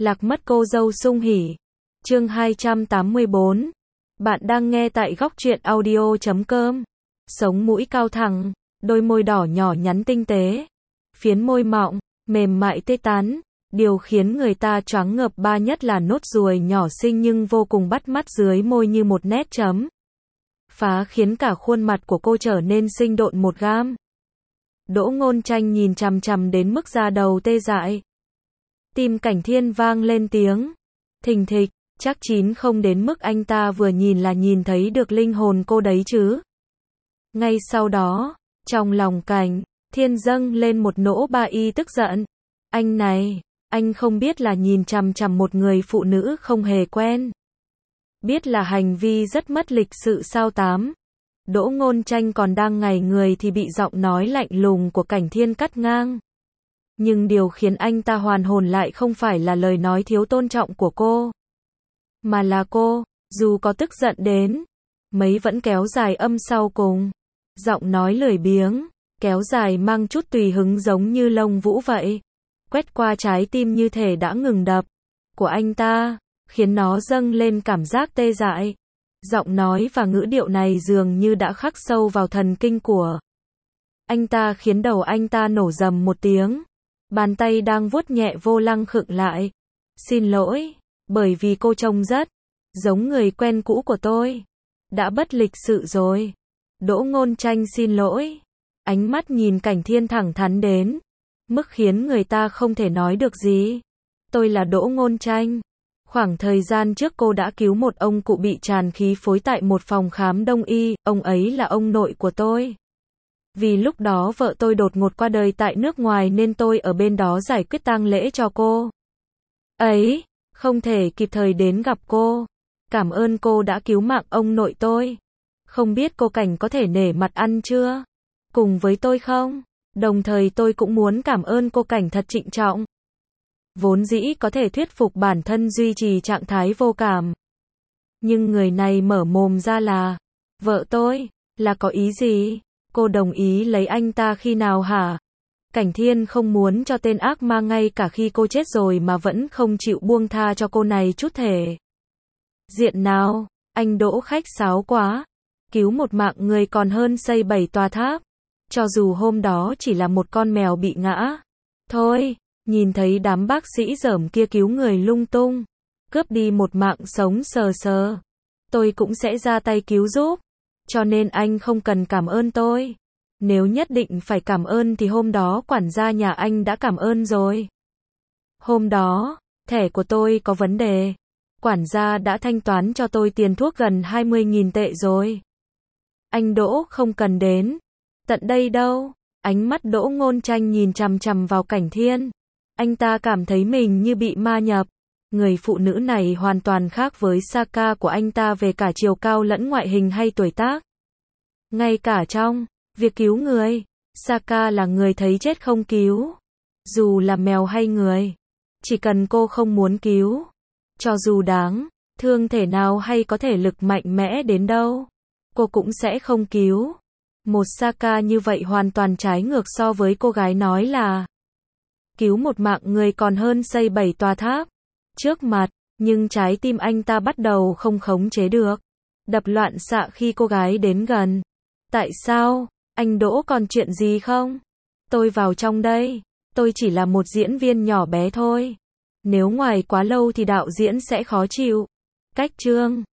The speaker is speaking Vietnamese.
Lạc mất cô dâu sung hỉ. Chương 284. Bạn đang nghe tại góc truyện audio.com. Sống mũi cao thẳng, đôi môi đỏ nhỏ nhắn tinh tế, phiến môi mọng, mềm mại tê tán. Điều khiến người ta choáng ngợp ba nhất là nốt ruồi nhỏ xinh nhưng vô cùng bắt mắt dưới môi như một nét chấm phá khiến cả khuôn mặt của cô trở nên sinh độn một gam. Đỗ Ngôn Tranh nhìn chằm chằm đến mức da đầu tê dại. Tim Cảnh Thiên vang lên tiếng thình thịch, chắc chín không đến mức anh ta vừa nhìn là nhìn thấy được linh hồn cô đấy chứ. Ngay sau đó, trong lòng Cảnh Thiên dâng lên một nỗi ba y tức giận. Anh này, anh không biết là nhìn chằm chằm một người phụ nữ không hề quen. Biết là hành vi rất mất lịch sự sao tám. Đỗ Ngôn Tranh còn đang ngây người thì bị giọng nói lạnh lùng của Cảnh Thiên cắt ngang. Nhưng điều khiến anh ta hoàn hồn lại không phải là lời nói thiếu tôn trọng của cô, mà là cô, dù có tức giận đến mấy vẫn kéo dài âm sau cùng. Giọng nói lười biếng, kéo dài mang chút tùy hứng giống như lông vũ vậy. Quét qua trái tim như thể đã ngừng đập của anh ta, khiến nó dâng lên cảm giác tê dại. Giọng nói và ngữ điệu này dường như đã khắc sâu vào thần kinh của anh ta khiến đầu anh ta nổ rầm một tiếng. Bàn tay đang vuốt nhẹ vô lăng khựng lại. Xin lỗi, bởi vì cô trông rất giống người quen cũ của tôi. Đã bất lịch sự rồi. Đỗ Ngôn Tranh xin lỗi. Ánh mắt nhìn Cảnh Thiên thẳng thắn đến mức khiến người ta không thể nói được gì. Tôi là Đỗ Ngôn Tranh. Khoảng thời gian trước cô đã cứu một ông cụ bị tràn khí phối tại một phòng khám đông y, ông ấy là ông nội của tôi. Vì lúc đó vợ tôi đột ngột qua đời tại nước ngoài nên tôi ở bên đó giải quyết tang lễ cho cô ấy, không thể kịp thời đến gặp cô. Cảm ơn cô đã cứu mạng ông nội tôi. Không biết cô Cảnh có thể nể mặt ăn chưa cùng với tôi không? Đồng thời tôi cũng muốn cảm ơn cô Cảnh thật trịnh trọng. Vốn dĩ có thể thuyết phục bản thân duy trì trạng thái vô cảm. Nhưng người này mở mồm ra là vợ tôi, là có ý gì? Cô đồng ý lấy anh ta khi nào hả? Cảnh Thiên không muốn cho tên ác ma ngay cả khi cô chết rồi mà vẫn không chịu buông tha cho cô này chút thể diện nào. Anh Đỗ khách sáo quá. Cứu một mạng người còn hơn xây 7 tòa tháp. Cho dù hôm đó chỉ là một con mèo bị ngã thôi. Nhìn thấy đám bác sĩ dởm kia cứu người lung tung, cướp đi một mạng sống sờ sờ, tôi cũng sẽ ra tay cứu giúp. Cho nên anh không cần cảm ơn tôi. Nếu nhất định phải cảm ơn thì hôm đó quản gia nhà anh đã cảm ơn rồi. Hôm đó, thẻ của tôi có vấn đề. Quản gia đã thanh toán cho tôi tiền thuốc gần 20.000 tệ rồi. Anh Đỗ không cần đến tận đây đâu. Ánh mắt Đỗ Ngôn Tranh nhìn chằm chằm vào Cảnh Thiên. Anh ta cảm thấy mình như bị ma nhập. Người phụ nữ này hoàn toàn khác với Saka của anh ta về cả chiều cao lẫn ngoại hình hay tuổi tác. Ngay cả trong việc cứu người, Saka là người thấy chết không cứu. Dù là mèo hay người, chỉ cần cô không muốn cứu, cho dù đáng thương thể nào hay có thể lực mạnh mẽ đến đâu, cô cũng sẽ không cứu. Một Saka như vậy hoàn toàn trái ngược so với cô gái nói là cứu một mạng người còn hơn xây 7 tòa tháp trước mặt. Nhưng trái tim anh ta bắt đầu không khống chế được, đập loạn xạ khi cô gái đến gần. Tại sao? Anh Đỗ còn chuyện gì không? Tôi vào trong đây. Tôi chỉ là một diễn viên nhỏ bé thôi. Nếu ngoài quá lâu thì đạo diễn sẽ khó chịu. Cách chương